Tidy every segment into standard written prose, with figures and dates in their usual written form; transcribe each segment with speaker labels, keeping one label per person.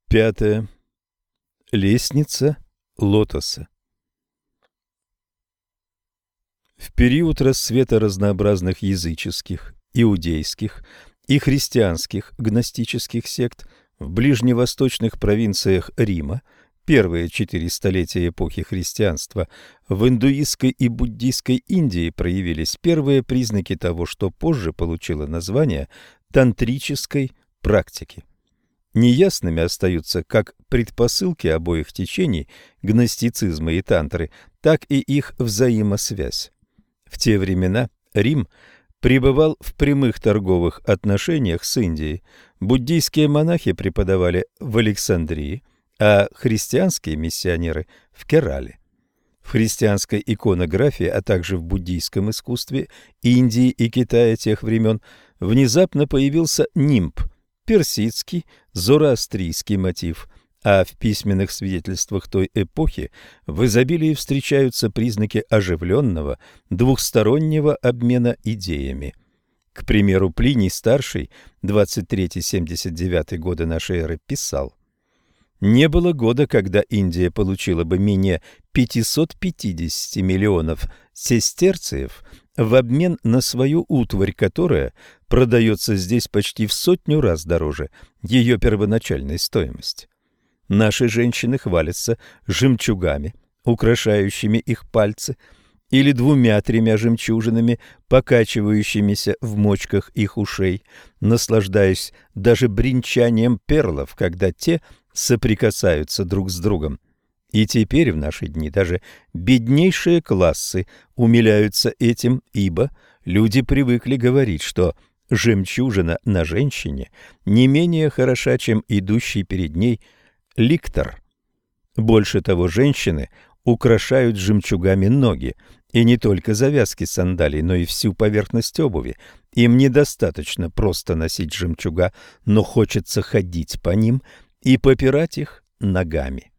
Speaker 1: Пятое. Лестница лотоса. В период расцвета разнообразных языческих, иудейских и христианских гностических сект в ближневосточных провинциях Рима, первые 4 столетия эпохи христианства, в индуистской и буддийской Индии проявились первые признаки того, что позже получило название тантрической практики. Неясными остаются как предпосылки обоих течений гностицизма и тантры, так и их взаимосвязь. В те времена Рим пребывал в прямых торговых отношениях с Индией. Буддийские монахи преподавали в Александрии, а христианские миссионеры – в Керале. В христианской иконографии, а также в буддийском искусстве Индии и Китая тех времен внезапно появился нимб – персидский, зороастрийский мотив, а в письменных свидетельствах той эпохи в изобилии встречаются признаки оживленного двухстороннего обмена идеями. К примеру, Плиний-старший, 23-79 годы нашей эры, писал: «Не было года, когда Индия получила бы менее 550 миллионов сестерциев в обмен на свою утварь, которая продается здесь почти в 100 раз дороже ее первоначальной стоимости. Наши женщины хвалятся жемчугами, украшающими их пальцы, или 2-3 жемчужинами, покачивающимися в мочках их ушей, наслаждаясь даже бренчанием перлов, когда те соприкасаются друг с другом. И теперь в наши дни даже беднейшие классы умиляются этим, ибо люди привыкли говорить, что жемчужина на женщине не менее хороша, чем идущий перед ней ликтор. Больше того, женщины украшают жемчугами ноги, и не только завязки сандалий, но и всю поверхность обуви. Им недостаточно просто носить жемчуга, но хочется ходить по ним и попирать их ногами.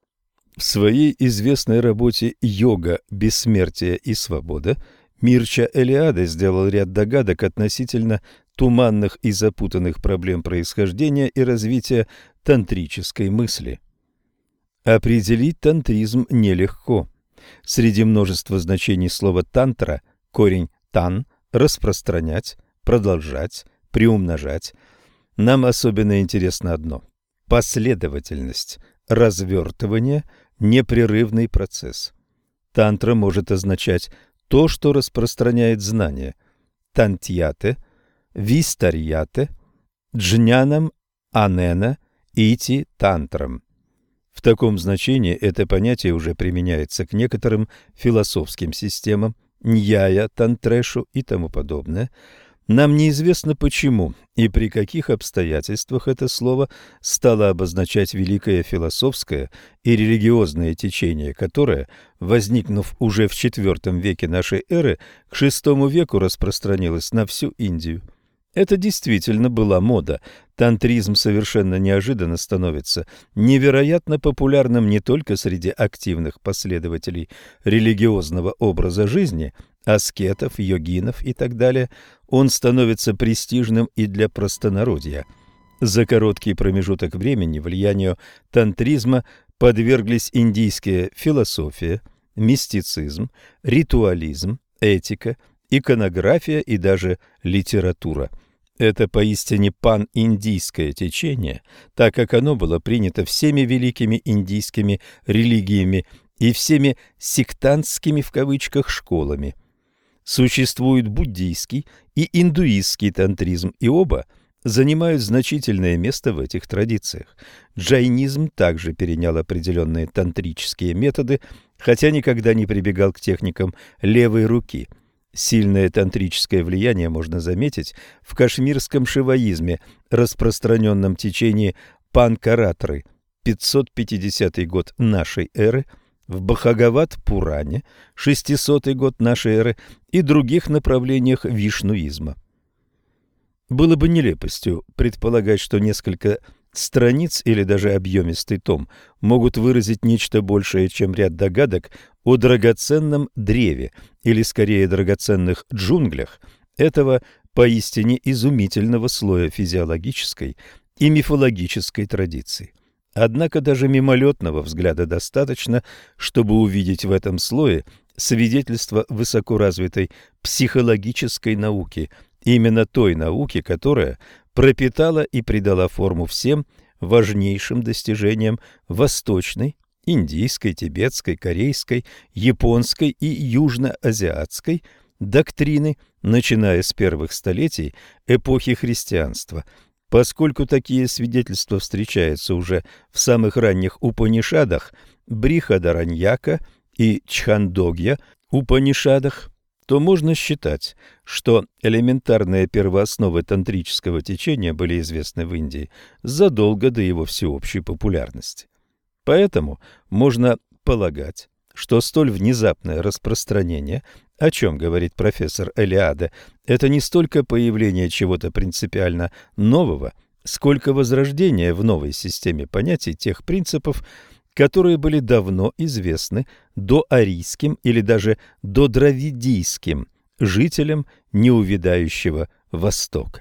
Speaker 1: В своей известной работе «Йога, бессмертие и свобода» Мирча Элиаде сделал ряд догадок относительно туманных и запутанных проблем происхождения и развития тантрической мысли. Определить тантризм нелегко. Среди множества значений слова «тантра» корень «тан» – распространять, продолжать, приумножать. Нам особенно интересно одно – последовательность, развертывание, непрерывный процесс. Тантра может означать то, что распространяет знания. Тантьяте, вистарьяте, джнянам, анена, ити тантрам. В таком значении это понятие уже применяется к некоторым философским системам, ньяя, тантрешу и тому подобное. Нам неизвестно почему и при каких обстоятельствах это слово стало обозначать великое философское и религиозное течение, которое, возникнув уже в IV веке нашей эры, к VI веку распространилось на всю Индию. Это действительно была мода. Тантризм совершенно неожиданно становится невероятно популярным не только среди активных последователей религиозного образа жизни, аскетов, йогинов и так далее, он становится престижным и для простонародья. За короткий промежуток времени влиянию тантризма подверглись индийская философия, мистицизм, ритуализм, этика, иконография и даже литература. Это поистине пан-индийское течение, так как оно было принято всеми великими индийскими религиями и всеми «сектантскими» в кавычках школами. Существует буддийский и индуистский тантризм, и оба занимают значительное место в этих традициях. Джайнизм также перенял определенные тантрические методы, хотя никогда не прибегал к техникам левой руки. Сильное тантрическое влияние можно заметить в кашмирском шиваизме, распространенном течении Панкаратры, 550 год нашей эры, в Бхагават-Пуране, 600 год нашей эры и других направлениях вишнуизма. Было бы нелепостью предполагать, что несколько страниц или даже объемистый том могут выразить нечто большее, чем ряд догадок о драгоценном древе, или скорее драгоценных джунглях, этого поистине изумительного слоя физиологической и мифологической традиции. Однако даже мимолетного взгляда достаточно, чтобы увидеть в этом слое свидетельство высокоразвитой психологической науки, именно той науки, которая пропитала и придала форму всем важнейшим достижениям восточной, индийской, тибетской, корейской, японской и южноазиатской доктрины, начиная с первых столетий эпохи христианства. Поскольку такие свидетельства встречаются уже в самых ранних Упанишадах, Брихадараньяка и Чхандогья Упанишадах, то можно считать, что элементарные первоосновы тантрического течения были известны в Индии задолго до его всеобщей популярности. Поэтому можно полагать, что столь внезапное распространение, о чем говорит профессор Элиаде, это не столько появление чего-то принципиально нового, сколько возрождение в новой системе понятий тех принципов, которые были давно известны доарийским или даже додравидийским жителям неувядающего Востока.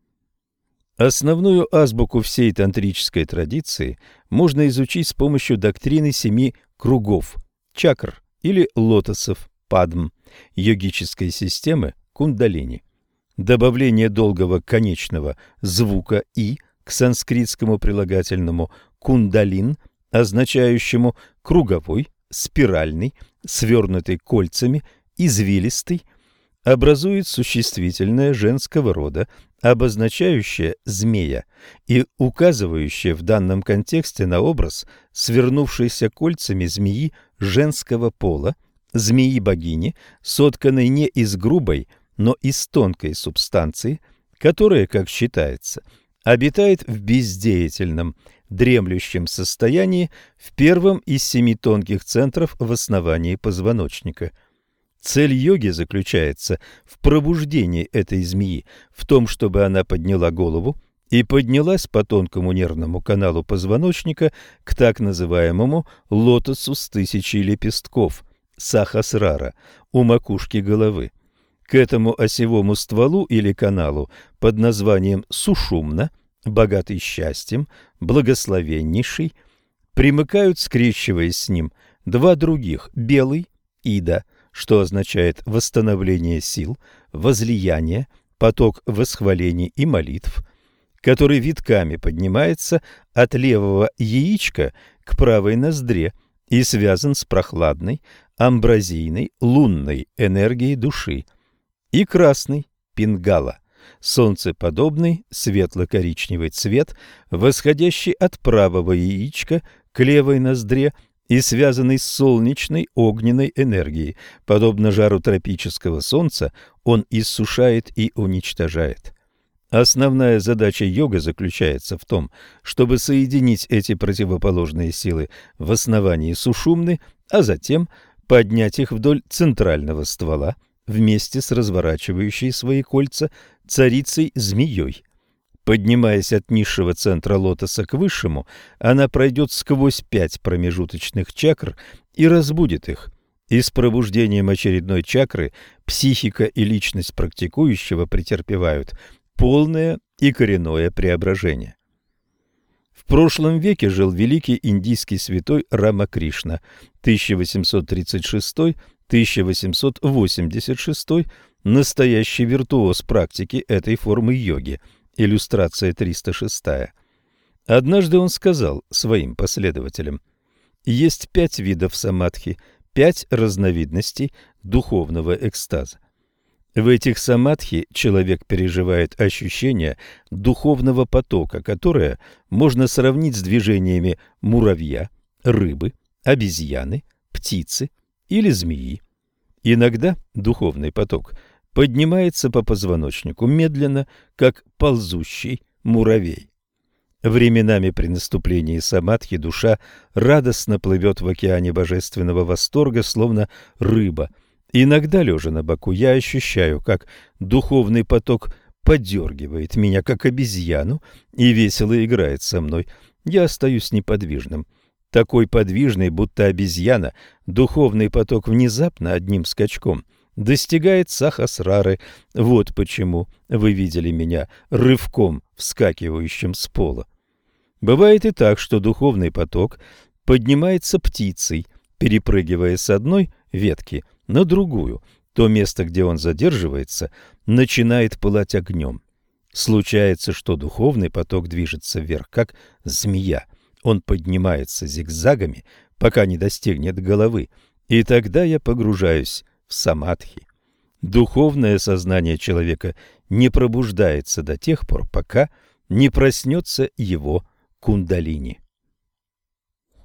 Speaker 1: Основную азбуку всей тантрической традиции можно изучить с помощью доктрины 7 кругов, чакр или лотосов, падм, йогической системы кундалини. Добавление долгого конечного звука «и» к санскритскому прилагательному «кундалин», означающему круговой, спиральный, свернутый кольцами, извилистый, образует существительное женского рода, обозначающее змея и указывающее в данном контексте на образ свернувшейся кольцами змеи женского пола, змеи-богини, сотканной не из грубой, но из тонкой субстанции, которая, как считается, обитает в бездеятельном, дремлющем состоянии в первом из 7 тонких центров в основании позвоночника. Цель йоги заключается в пробуждении этой змеи, в том, чтобы она подняла голову и поднялась по тонкому нервному каналу позвоночника к так называемому лотосу с 1000 лепестков, сахасрара, у макушки головы. К этому осевому стволу или каналу под названием сушумна, богатый счастьем, благословеннейший, примыкают, скрещиваясь с ним, 2 других, белый, ида, что означает восстановление сил, возлияние, поток восхвалений и молитв, который витками поднимается от левого яичка к правой ноздре и связан с прохладной, амбразийной, лунной энергией души, и красный, пингала, солнцеподобный светло-коричневый цвет, восходящий от правого яичка к левой ноздре и связанный с солнечной огненной энергией. Подобно жару тропического солнца, он иссушает и уничтожает. Основная задача йога заключается в том, чтобы соединить эти противоположные силы в основании сушумны, а затем поднять их вдоль центрального ствола вместе с разворачивающей свои кольца царицей-змеей. Поднимаясь от низшего центра лотоса к высшему, она пройдет сквозь 5 промежуточных чакр и разбудит их. И с пробуждением очередной чакры психика и личность практикующего претерпевают полное и коренное преображение. В прошлом веке жил великий индийский святой Рамакришна, 1836-1886, настоящий виртуоз практики этой формы йоги. Иллюстрация 306. Однажды он сказал своим последователям: есть 5 видов самадхи, 5 разновидностей духовного экстаза. В этих самадхи человек переживает ощущение духовного потока, которое можно сравнить с движениями муравья, рыбы, обезьяны, птицы или змеи. Иногда духовный поток поднимается по позвоночнику медленно, как ползущий муравей. Временами при наступлении самадхи душа радостно плывет в океане божественного восторга, словно рыба. Иногда, лежа на боку, я ощущаю, как духовный поток подергивает меня, как обезьяну, и весело играет со мной. Я остаюсь неподвижным. Такой подвижный, будто обезьяна, духовный поток внезапно, одним скачком, достигает сахасрары. Вот почему вы видели меня рывком вскакивающим с пола. Бывает и так, что духовный поток поднимается птицей, перепрыгивая с одной ветки на другую. То место, где он задерживается, начинает пылать огнем. Случается, что духовный поток движется вверх, как змея. Он поднимается зигзагами, пока не достигнет головы, и тогда я погружаюсь в самадхи. Духовное сознание человека не пробуждается до тех пор, пока не проснется его кундалини.